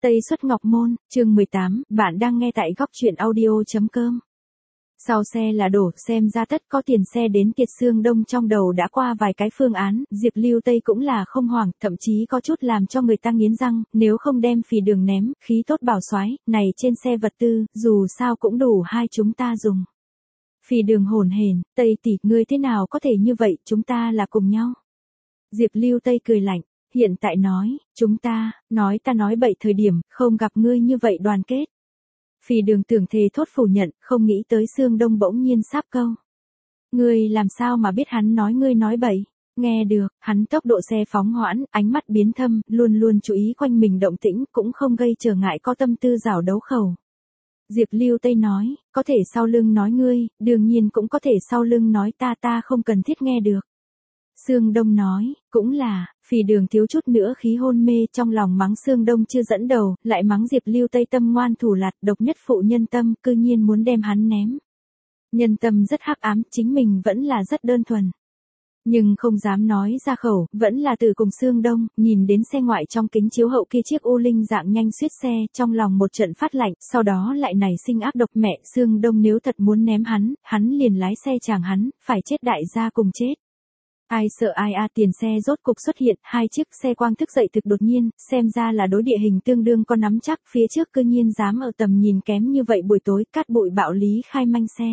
Tây Xuất Ngọc Môn, chương 18, bạn đang nghe tại góc truyện audio.com. Sau xe là đổ, xem ra tất có tiền xe đến Kiệt Sương Đông trong đầu đã qua vài cái phương án, Diệp Lưu Tây cũng là không hoảng, thậm chí có chút làm cho người ta nghiến răng, nếu không đem Phì Đường ném, khí tốt bảo soái, này trên xe vật tư, dù sao cũng đủ hai chúng ta dùng. Phì Đường hổn hển, Tây tỷ, ngươi thế nào có thể như vậy, chúng ta là cùng nhau. Diệp Lưu Tây cười lạnh. Hiện tại nói, chúng ta, nói ta nói bậy thời điểm, không gặp ngươi như vậy đoàn kết. Phì Đường tưởng thề thốt phủ nhận, không nghĩ tới Sương Đông bỗng nhiên sáp câu. Ngươi làm sao mà biết hắn nói ngươi nói bậy? Nghe được, hắn tốc độ xe phóng hoãn, ánh mắt biến thâm, luôn luôn chú ý quanh mình động tĩnh, cũng không gây trở ngại có tâm tư rảo đấu khẩu. Diệp Lưu Tây nói, có thể sau lưng nói ngươi, đương nhiên cũng có thể sau lưng nói ta không cần thiết nghe được. Sương Đông nói, cũng là, Phì Đường thiếu chút nữa khí hôn mê trong lòng mắng Sương Đông chưa dẫn đầu, lại mắng Diệp Lưu Tây tâm ngoan thủ lạt, độc nhất phụ nhân tâm, cư nhiên muốn đem hắn ném. Nhân tâm rất hắc ám, chính mình vẫn là rất đơn thuần. Nhưng không dám nói ra khẩu, vẫn là từ cùng Sương Đông, nhìn đến xe ngoại trong kính chiếu hậu kia chiếc U Linh dạng nhanh suýt xe, trong lòng một trận phát lạnh, sau đó lại nảy sinh ác độc mẹ, Sương Đông nếu thật muốn ném hắn liền lái xe chàng hắn, phải chết đại gia cùng chết. Ai sợ ai a, tiền xe rốt cục xuất hiện, hai chiếc xe quang thức dậy thực đột nhiên, xem ra là đối địa hình tương đương có nắm chắc, phía trước cư nhiên dám ở tầm nhìn kém như vậy buổi tối, cát bụi bạo lý khai manh xe.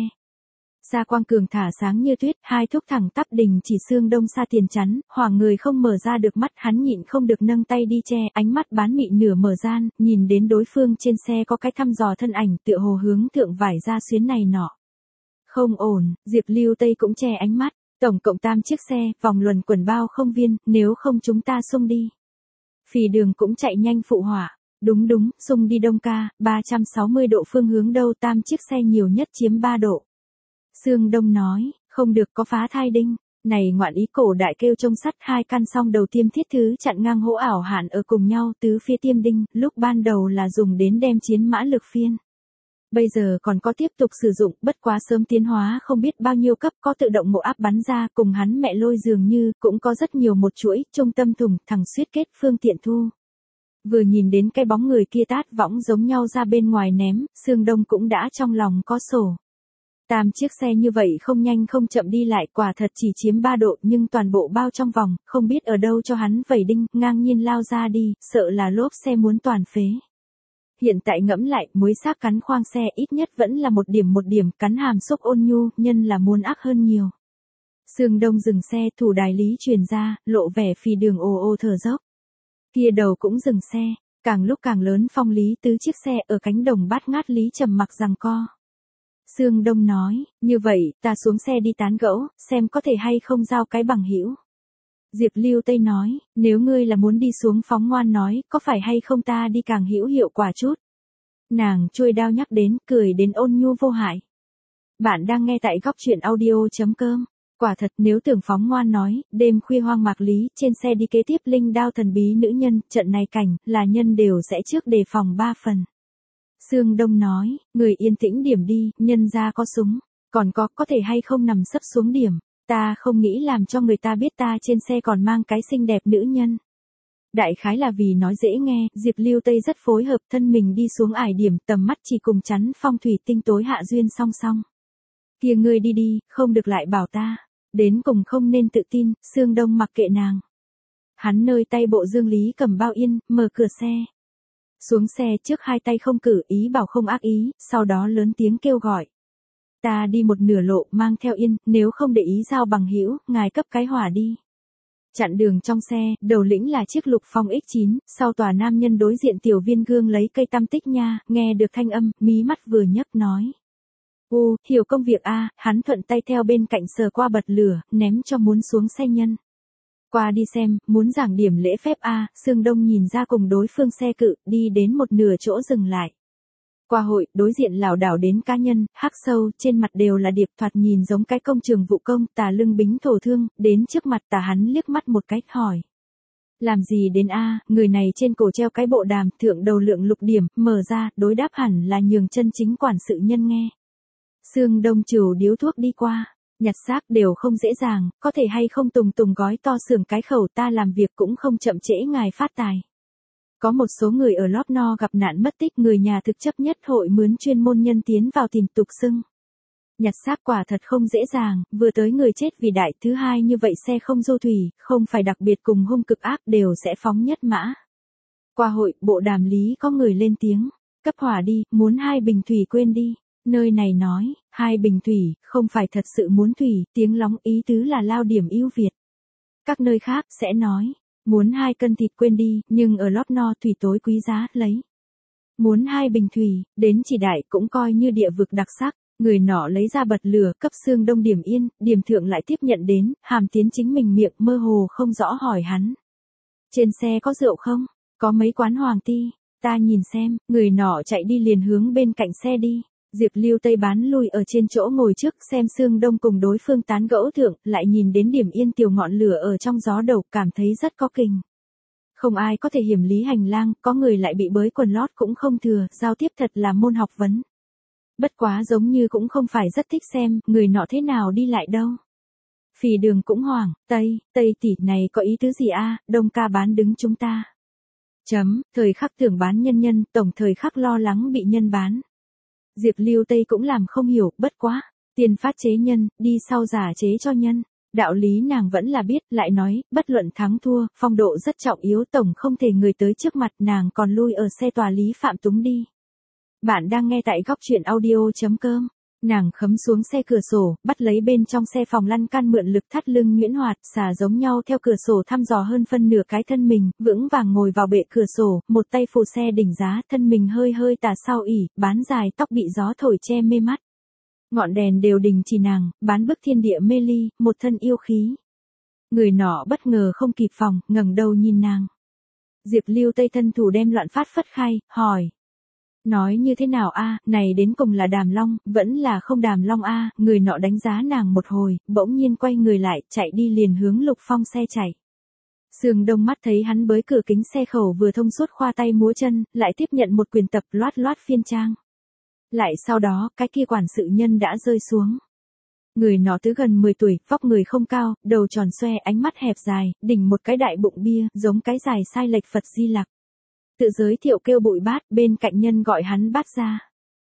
Xa quang cường thả sáng như tuyết, hai thúc thẳng tắp đình chỉ Sương Đông xa tiền chắn, hoảng người không mở ra được mắt, hắn nhịn không được nâng tay đi che, ánh mắt bán mị nửa mở gian, nhìn đến đối phương trên xe có cái thăm dò thân ảnh, tựa hồ hướng thượng vải ra xuyến này nọ. Không ổn, Diệp Lưu Tây cũng che ánh mắt. Tổng cộng 8 chiếc xe, vòng luẩn quẩn bao không viên, nếu không chúng ta xung đi. Phì Đường cũng chạy nhanh phụ họa. Đúng, xung đi Đông ca, 360 độ phương hướng đâu, 8 chiếc xe nhiều nhất chiếm 3 độ. Sương Đông nói, không được có phá thai đinh. Này ngoạn ý cổ đại kêu trông sắt, hai căn song đầu tiêm thiết thứ chặn ngang hỗ ảo hạn ở cùng nhau, tứ phía tiêm đinh, lúc ban đầu là dùng đến đem chiến mã lực phiên. Bây giờ còn có tiếp tục sử dụng, bất quá sớm tiến hóa không biết bao nhiêu cấp, có tự động mộ áp bắn ra, cùng hắn mẹ lôi dường như, cũng có rất nhiều một chuỗi, trung tâm thùng, thẳng xuyết kết, phương tiện thu. Vừa nhìn đến cái bóng người kia tát võng giống nhau ra bên ngoài ném, Sương Đông cũng đã trong lòng có sổ. 8 chiếc xe như vậy không nhanh không chậm đi lại, quả thật chỉ chiếm 3 độ, nhưng toàn bộ bao trong vòng, không biết ở đâu cho hắn vẩy đinh, ngang nhiên lao ra đi, sợ là lốp xe muốn toàn phế. Hiện tại ngẫm lại, muối sáp cắn khoang xe ít nhất vẫn là một điểm, cắn hàm xúc ôn nhu, nhân là muốn ác hơn nhiều. Sương Đông dừng xe, thủ đài lý truyền ra, lộ vẻ Phì Đường ồ thở dốc. Kia đầu cũng dừng xe, càng lúc càng lớn phong lý tứ chiếc xe ở cánh đồng bát ngát lý trầm mặc giằng co. Sương Đông nói, như vậy, ta xuống xe đi tán gẫu, xem có thể hay không giao cái bằng hữu. Diệp Lưu Tây nói, nếu ngươi là muốn đi xuống phóng ngoan nói, có phải hay không ta đi càng hữu hiệu quả chút. Nàng chuôi đao nhắc đến, cười đến ôn nhu vô hại. Bạn đang nghe tại góc truyện audio.com. Quả thật nếu tưởng phóng ngoan nói, đêm khuya hoang mạc lý, trên xe đi kế tiếp linh đao thần bí nữ nhân, trận này cảnh, là nhân đều sẽ trước đề phòng 3 phần. Sương Đông nói, người yên tĩnh điểm đi, nhân ra có súng, còn có thể hay không nằm sấp xuống điểm. Ta không nghĩ làm cho người ta biết ta trên xe còn mang cái xinh đẹp nữ nhân. Đại khái là vì nói dễ nghe, Diệp Lưu Tây rất phối hợp, thân mình đi xuống ải điểm, tầm mắt chỉ cùng chắn phong thủy tinh tối hạ duyên song song. Kia ngươi đi, không được lại bảo ta. Đến cùng không nên tự tin, Sương Đông mặc kệ nàng. Hắn nơi tay bộ Dương Lý cầm bao yên, mở cửa xe. Xuống xe trước hai tay không cử, ý bảo không ác ý, sau đó lớn tiếng kêu gọi. Ta đi một nửa lộ, mang theo yên, nếu không để ý giao bằng hữu, ngài cấp cái hỏa đi. Chặn đường trong xe, đầu lĩnh là chiếc Lục Phong X9, sau tòa nam nhân đối diện tiểu viên gương lấy cây tăm tích nha, nghe được thanh âm, mí mắt vừa nhấc nói. Hiểu công việc a, hắn thuận tay theo bên cạnh sờ qua bật lửa, ném cho muốn xuống xe nhân. Qua đi xem, muốn giảng điểm lễ phép a, Sương Đông nhìn ra cùng đối phương xe cự, đi đến một nửa chỗ dừng lại. Qua hội, đối diện lảo đảo đến cá nhân, hắc sâu, trên mặt đều là điệp, thoạt nhìn giống cái công trường vụ công, tà lưng bính thổ thương, đến trước mặt tà hắn liếc mắt một cách hỏi. Làm gì đến a, người này trên cổ treo cái bộ đàm, thượng đầu lượng lục điểm, mở ra, đối đáp hẳn là nhường chân chính quản sự nhân nghe. Sương Đông trừ điếu thuốc đi qua, nhặt xác đều không dễ dàng, có thể hay không tùng gói to xưởng cái khẩu, ta làm việc cũng không chậm trễ ngài phát tài. Có một số người ở Lót No gặp nạn mất tích, người nhà thực chấp nhất hội mướn chuyên môn nhân tiến vào tìm tục xưng. Nhặt xác quả thật không dễ dàng, vừa tới người chết vì đại, thứ hai như vậy xe không du thủy, không phải đặc biệt cùng hung cực ác đều sẽ phóng nhất mã. Qua hội, bộ đàm lý có người lên tiếng, cấp hỏa đi, muốn 2 bình thủy quên đi. Nơi này nói, 2 bình thủy, không phải thật sự muốn thủy, tiếng lóng ý tứ là lao điểm ưu việt. Các nơi khác sẽ nói, muốn 2 cân thịt quên đi, nhưng ở Lót No thủy tối quý giá, lấy. Muốn 2 bình thủy, đến chỉ đại cũng coi như địa vực đặc sắc. Người nọ lấy ra bật lửa, cấp Sương Đông điểm yên, điểm thượng lại tiếp nhận đến, hàm tiến chính mình miệng mơ hồ không rõ hỏi hắn. Trên xe có rượu không? Có mấy quán hoàng ti, ta nhìn xem, người nọ chạy đi liền hướng bên cạnh xe đi. Diệp Lưu Tây bán lui ở trên chỗ ngồi trước xem Sương Đông cùng đối phương tán gẫu thượng, lại nhìn đến điểm yên tiểu ngọn lửa ở trong gió đầu, cảm thấy rất có kình. Không ai có thể hiểm lý hành lang, có người lại bị bới quần lót cũng không thừa, giao tiếp thật là môn học vấn. Bất quá giống như cũng không phải rất thích xem, người nọ thế nào đi lại đâu. Phì Đường cũng hoảng, Tây tỷ này có ý tứ gì a? Đông ca bán đứng chúng ta. Thời khắc tưởng bán nhân, tổng thời khắc lo lắng bị nhân bán. Diệp Lưu Tây cũng làm không hiểu, bất quá, tiền phát chế nhân, đi sau giả chế cho nhân. Đạo lý nàng vẫn là biết, lại nói, bất luận thắng thua, phong độ rất trọng yếu, tổng không thể người tới trước mặt, nàng còn lui ở xe tòa Lý Phạm Túng đi. Bạn đang nghe tại góc truyện audio.com. Nàng khấm xuống xe cửa sổ, bắt lấy bên trong xe phòng lăn can mượn lực thắt lưng nhuyễn hoạt, xả giống nhau theo cửa sổ thăm dò hơn phân nửa cái thân mình, vững vàng ngồi vào bệ cửa sổ, một tay phụ xe đỉnh giá, thân mình hơi hơi tà sau ỉ, bán dài tóc bị gió thổi che mê mắt. Ngọn đèn đều đình chỉ nàng, bán bức thiên địa mê ly, một thân yêu khí. Người nọ bất ngờ không kịp phòng, ngẩng đầu nhìn nàng. Diệp Lưu Tây thân thủ đem loạn phát phất khai, hỏi. Nói như thế nào a? Này đến cùng là Đàm Long, vẫn là không Đàm Long a? Người nọ đánh giá nàng một hồi, bỗng nhiên quay người lại, chạy đi liền hướng Lục Phong xe chạy. Sương Đông mắt thấy hắn bới cửa kính xe khẩu vừa thông suốt khoa tay múa chân, lại tiếp nhận một quyền tập loát loát phiên trang. Lại sau đó, cái kia quản sự nhân đã rơi xuống. Người nọ tứ gần 10 tuổi, vóc người không cao, đầu tròn xoe, ánh mắt hẹp dài, đỉnh một cái đại bụng bia, giống cái dài sai lệch Phật Di Lặc. Tự giới thiệu kêu Bụi Bát, bên cạnh nhân gọi hắn Bát gia.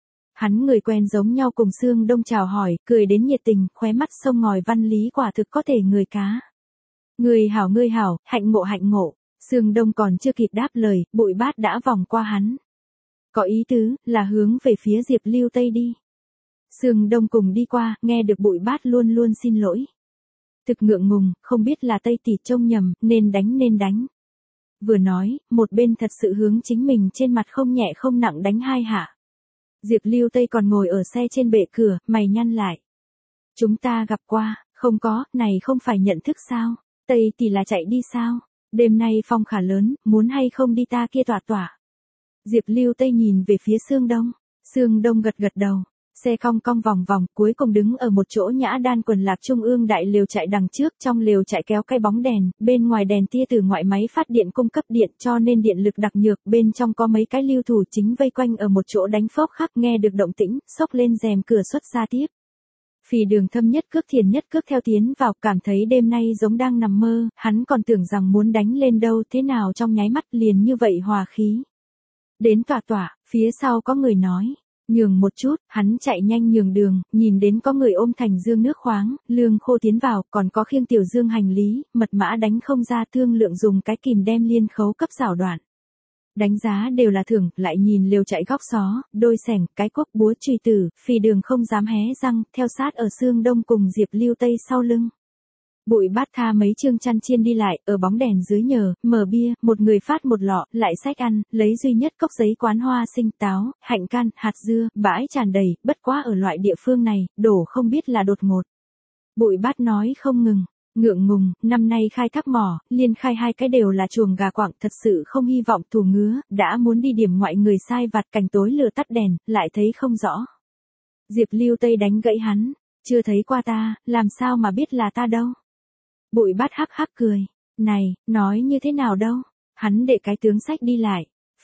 Hắn người quen giống nhau cùng Sương Đông chào hỏi, cười đến nhiệt tình, khóe mắt sông ngòi văn lý quả thực có thể người cá. Người hảo, hạnh ngộ. Sương Đông còn chưa kịp đáp lời, Bụi Bát đã vòng qua hắn. Có ý tứ, là hướng về phía Diệp Lưu Tây đi. Sương Đông cùng đi qua, nghe được Bụi Bát luôn luôn xin lỗi. Thực ngượng ngùng, không biết là Tây tỷ trông nhầm, nên đánh. Vừa nói, một bên thật sự hướng chính mình trên mặt không nhẹ không nặng đánh 2 hạ. Diệp Lưu Tây còn ngồi ở xe trên bệ cửa, mày nhăn lại. Chúng ta gặp qua, không có, này không phải nhận thức sao? Tây tỷ là chạy đi sao? Đêm nay phong khả lớn, muốn hay không đi ta kia tỏa. Diệp Lưu Tây nhìn về phía Sương Đông gật đầu. Xe cong vòng, cuối cùng đứng ở một chỗ nhã đan quần lạc trung ương đại lều chạy đằng trước, trong lều chạy kéo cái bóng đèn, bên ngoài đèn tia từ ngoại máy phát điện cung cấp điện cho nên điện lực đặc nhược, bên trong có mấy cái lưu thủ chính vây quanh ở một chỗ đánh phốc khắc, nghe được động tĩnh, xốc lên rèm cửa xuất ra tiếp. Phì Đường thâm nhất cước thiền nhất cước theo tiến vào, cảm thấy đêm nay giống đang nằm mơ, hắn còn tưởng rằng muốn đánh lên đâu, thế nào trong nháy mắt liền như vậy hòa khí. Đến tỏa, phía sau có người nói. Nhường một chút, hắn chạy nhanh nhường đường, nhìn đến có người ôm thành dương nước khoáng, lương khô tiến vào, còn có khiêng tiểu dương hành lý, mật mã đánh không ra, thương lượng dùng cái kìm đem liên khấu cấp xảo đoạn. Đánh giá đều là thưởng, lại nhìn lều chạy góc xó, đôi sẻng, cái cuốc búa chùy tử, Phì Đường không dám hé răng, theo sát ở Sương Đông cùng Diệp Lưu Tây sau lưng. Bụi Bát tha mấy chương chăn chiên đi lại, ở bóng đèn dưới nhờ, mở bia, một người phát một lọ, lại xách ăn, lấy duy nhất cốc giấy quán hoa sinh táo, hạnh can, hạt dưa, bãi tràn đầy, bất quá ở loại địa phương này, đổ không biết là đột ngột. Bụi Bát nói không ngừng, ngượng ngùng, năm nay khai thác mỏ, liên khai 2 cái đều là chuồng gà quặng, thật sự không hy vọng thủ ngứa, đã muốn đi điểm ngoại người sai vặt cảnh tối lừa tắt đèn, lại thấy không rõ. Diệp Lưu Tây đánh gãy hắn, chưa thấy qua ta, làm sao mà biết là ta đâu. Bụi Bát hắc cười, này, nói như thế nào đâu, hắn để cái tướng sách đi lại,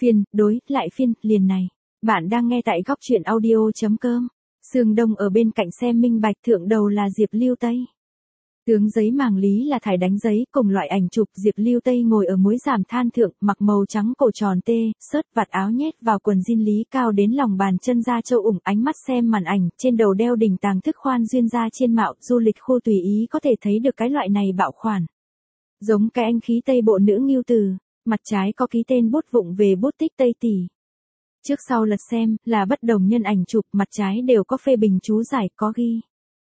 phiên, liền này. Bạn đang nghe tại góc truyện audio.com. Sương Đông ở bên cạnh xem minh bạch, thượng đầu là Diệp Lưu Tây. Tướng giấy màng lý là thải đánh giấy, cùng loại ảnh chụp Diệp Lưu Tây ngồi ở muối giảm than thượng, mặc màu trắng cổ tròn tê, sớt vạt áo nhét vào quần jean lý cao đến lòng bàn chân da trâu ủng, ánh mắt xem màn ảnh, trên đầu đeo đỉnh tàng thức khoan duyên da trên mạo, du lịch khu tùy ý có thể thấy được cái loại này bạo khoản. Giống cái anh khí Tây bộ nữ Ngưu Từ, mặt trái có ký tên bút vụng về bút tích Tây tỷ. Trước sau lật xem, là bất đồng nhân ảnh chụp, mặt trái đều có phê bình chú giải, có ghi.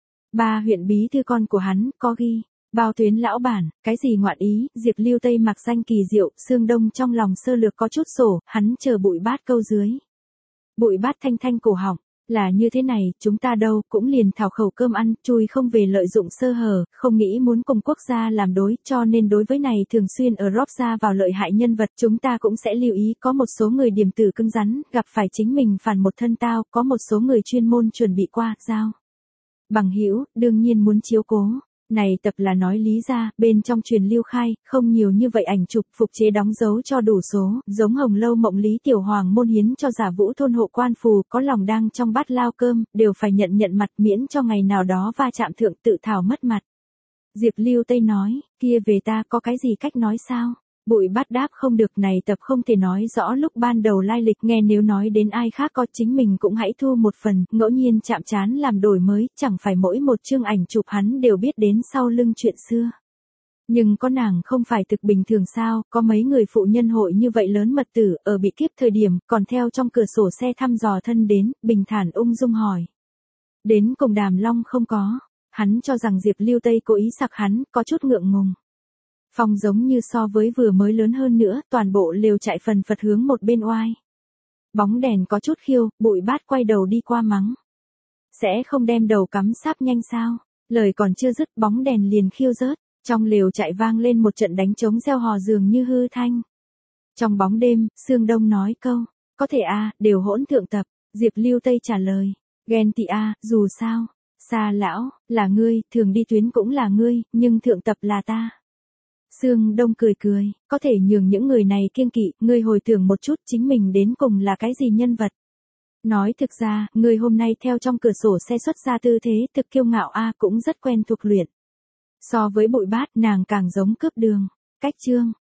Ba huyện bí thư con của hắn, có ghi. Bao tuyến lão bản, cái gì ngoạn ý, Diệp Lưu Tây mặc danh kỳ diệu, Sương Đông trong lòng sơ lược có chút sổ, hắn chờ Bụi Bát câu dưới. Bụi Bát thanh thanh cổ họng, là như thế này, chúng ta đâu, cũng liền thảo khẩu cơm ăn, chui không về lợi dụng sơ hở, không nghĩ muốn cùng quốc gia làm đối, cho nên đối với này thường xuyên ở rót ra vào lợi hại nhân vật, chúng ta cũng sẽ lưu ý, có một số người điểm tử cứng rắn, gặp phải chính mình phản một thân tao, có một số người chuyên môn chuẩn bị qua, giao. Bằng hữu, đương nhiên muốn chiếu cố. Này tập là nói lý ra, bên trong truyền lưu khai, không nhiều như vậy ảnh chụp phục chế đóng dấu cho đủ số, giống Hồng Lâu Mộng Lý Tiểu Hoàng môn hiến cho giả vũ thôn hộ quan phù, có lòng đang trong bát lao cơm, đều phải nhận mặt miễn cho ngày nào đó va chạm thượng tự thảo mất mặt. Diệp Lưu Tây nói, kia về ta có cái gì cách nói sao? Bụi Bát đáp không được, này tập không thể nói rõ lúc ban đầu lai lịch, nghe nếu nói đến ai khác có chính mình cũng hãy thu một phần, ngẫu nhiên chạm trán làm đổi mới, chẳng phải mỗi một chương ảnh chụp hắn đều biết đến sau lưng chuyện xưa. Nhưng có nàng không phải thực bình thường sao, có mấy người phụ nhân hội như vậy lớn mật tử, ở bị kiếp thời điểm, còn theo trong cửa sổ xe thăm dò thân đến, bình thản ung dung hỏi. Đến cùng Đàm Long không có, hắn cho rằng Diệp Lưu Tây cố ý sặc hắn, có chút ngượng ngùng. Phong giống như so với vừa mới lớn hơn nữa, toàn bộ lều chạy phần phật hướng một bên oai. Bóng đèn có chút khiêu, Bụi Bát quay đầu đi qua mắng. Sẽ không đem đầu cắm sáp nhanh sao? Lời còn chưa dứt, bóng đèn liền khiêu rớt, trong lều chạy vang lên một trận đánh trống reo hò dường như hư thanh. Trong bóng đêm, Sương Đông nói câu, có thể đều hỗn thượng tập, Diệp Lưu Tây trả lời, ghen tị dù sao, xa lão, là ngươi, thường đi tuyến cũng là ngươi, nhưng thượng tập là ta. Sương Đông cười cười, có thể nhường những người này kiêng kỵ, ngươi hồi tưởng một chút chính mình đến cùng là cái gì nhân vật. Nói thực ra, ngươi hôm nay theo trong cửa sổ xe xuất ra tư thế thực kiêu ngạo cũng rất quen thuộc luyện. So với Bụi Bát nàng càng giống cướp đường. Cách chương.